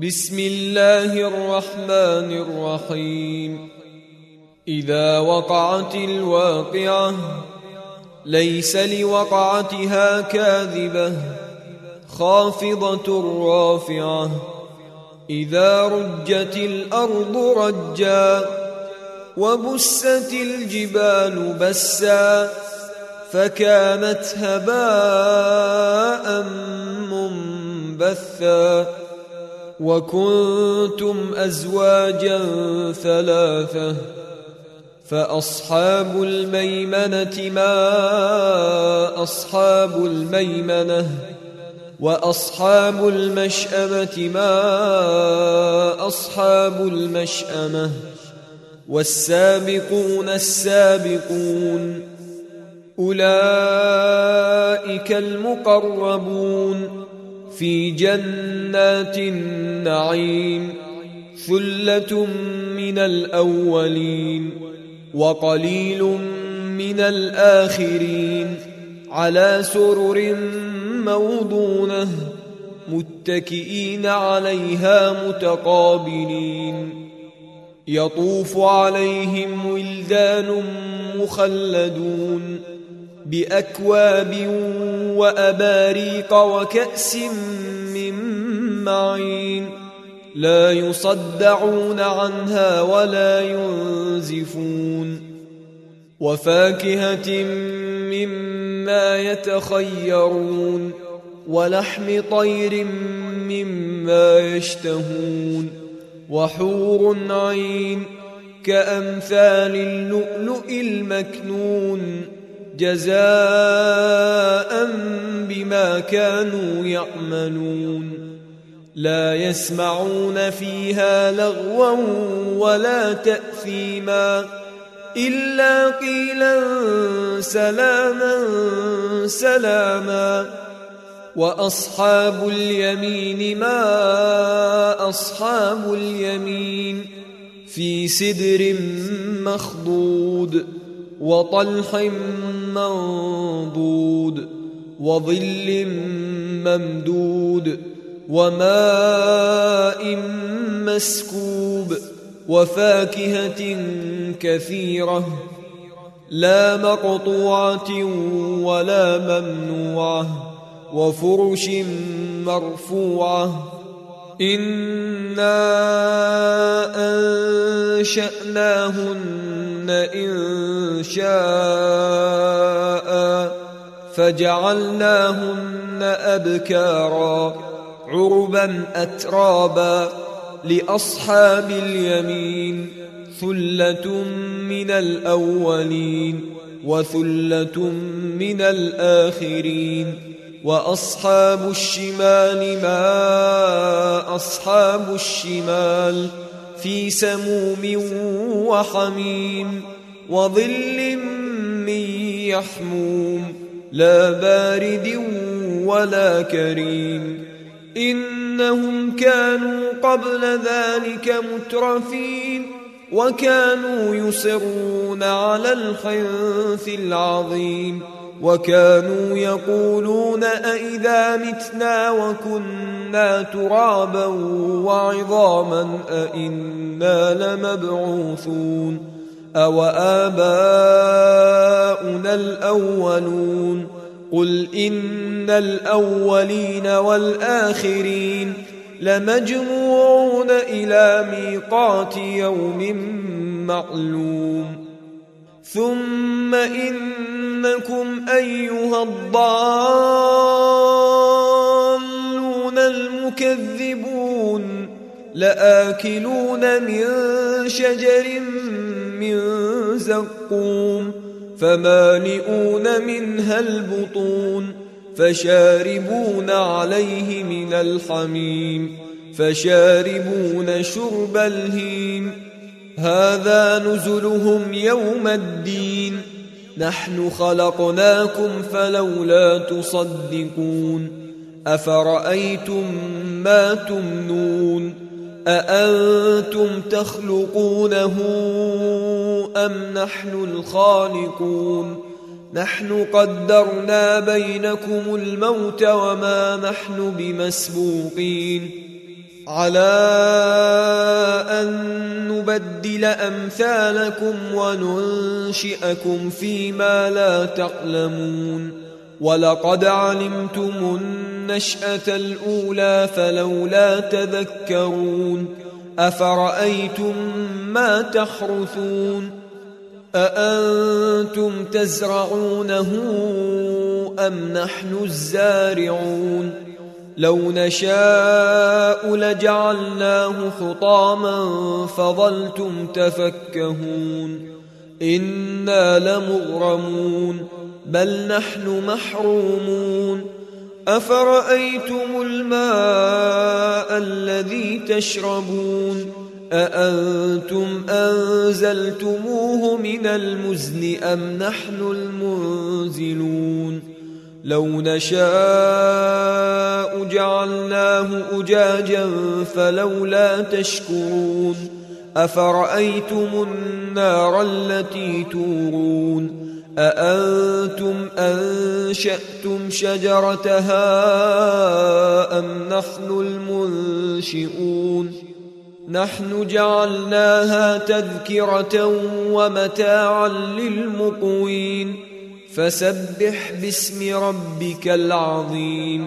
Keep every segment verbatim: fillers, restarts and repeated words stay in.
بسم الله الرحمن الرحيم. إذا وقعت الواقعة ليس لوقعتها كاذبة خافضة رافعة. إذا رجت الأرض رجا وبست الجبال بسا فكانت هباء منبثا. وكنتم أزواجا ثلاثة فأصحاب الميمنة ما أصحاب الميمنة وأصحاب المشأمة ما أصحاب المشأمة. والسابقون السابقون أولئك المقربون في جنات النعيم. ثلة من الأولين وقليل من الآخرين على سرر موضونة متكئين عليها متقابلين. يطوف عليهم ولدان مخلدون بأكواب وأباريق وكأس من معين لا يصدعون عنها ولا ينزفون. وفاكهة مما يتخيرون ولحم طير مما يشتهون. وحور عين كأمثال اللؤلؤ المكنون جزاء بما كانوا يعملون. لا يسمعون فيها لغوا ولا تأثيما إلا قيلا سلاما سلاما. وأصحاب اليمين ما أصحاب اليمين في سدر مخضود وطلح منضود وظل ممدود وماء مسكوب وفاكهة كثيرة لا مقطوعة ولا ممنوعة وفرش مرفوعة. إنا أنشأناهن إن شاء فجعلناهن أبكارا عربا أترابا لأصحاب اليمين. ثلة من الأولين وثلة من الآخرين. وأصحاب الشمال ما أصحاب الشمال في سموم وحميم وظل من يحموم لا بارد ولا كريم. إنهم كانوا قبل ذلك مترفين وكانوا يصرون على الحنث العظيم وكانوا يقولون أئذا متنا وكنا ترابا وعظاما أئنا لمبعوثون أو آباؤنا الأولون. قل إن الأولين والآخرين لمجموعون إلى ميقات يوم معلوم. ثم إنكم أيها الضالون المكذبون لآكلون من شجر من زقوم فمالئون منها البطون فشاربون عليه من الحميم فشاربون شرب الهيم. هذا نزلهم يوم الدين. نحن خلقناكم فلولا تصدقون. أفرأيتم ما تمنون أأنتم تخلقونه أم نحن الخالقون. نحن قدرنا بينكم الموت وما نحن بمسبوقين على أن نبدل أمثالكم وننشئكم فيما لا تعلمون ولقد علمتم النشأة الأولى فلولا تذكرون أفرأيتم ما تحرثون أأنتم تزرعونه أم نحن الزارعون لو نشاء لجعلناه حطاما فظلتم تفكهون إنا لمغرمون بل نحن محرومون أفرأيتم الماء الذي تشربون أأنتم أنزلتموه من المزن أم نحن المنزلون لو نشاء جعلناه أجاجا فلولا تشكرون أفرأيتم النار التي تورون أأنتم أنشأتم شجرتها أم نحن المنشئون نحن جعلناها تذكرة ومتاعا للمقوين فسبح باسم ربك العظيم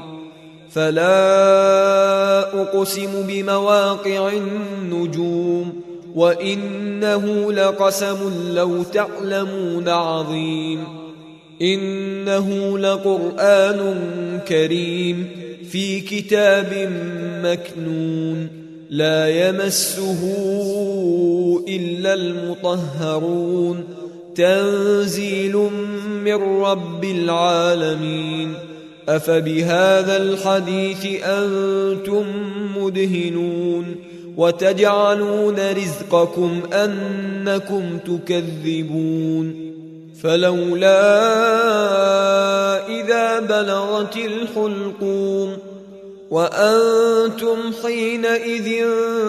فلا أقسم بمواقع النجوم وإنه لقسم لو تعلمون عظيم إنه لقرآن كريم في كتاب مكنون لا يمسه إلا المطهرون تنزيل من رب العالمين أفبهذا الحديث أنتم مدهنون وتجعلون رزقكم أنكم تكذبون فلولا إذا بلغت الحلقوم وأنتم حينئذ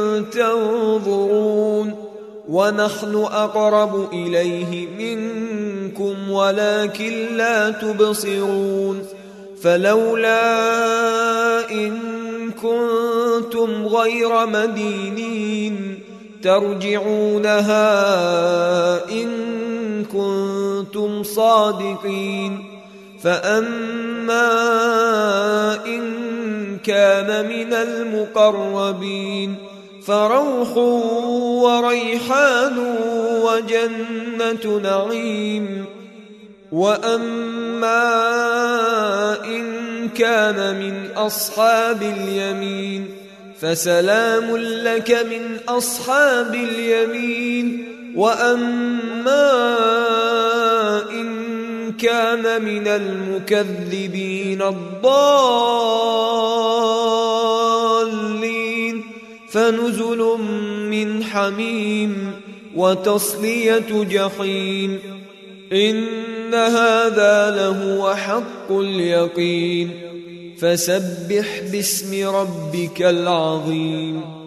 تنظرون ونحن أقرب إليه منكم ولكن لا تبصرون فلولا إن كنتم غير مدينين ترجعونها إن كنتم صادقين فأما إن كان من المقربين فروح وريحان وجنة نعيم وأما إن كان من أصحاب اليمين فسلام لك من أصحاب اليمين وأما إن كان من المكذبين الضالين فنزل من حميم وتصلية جحيم إن هذا لهو حق اليقين فسبح باسم ربك العظيم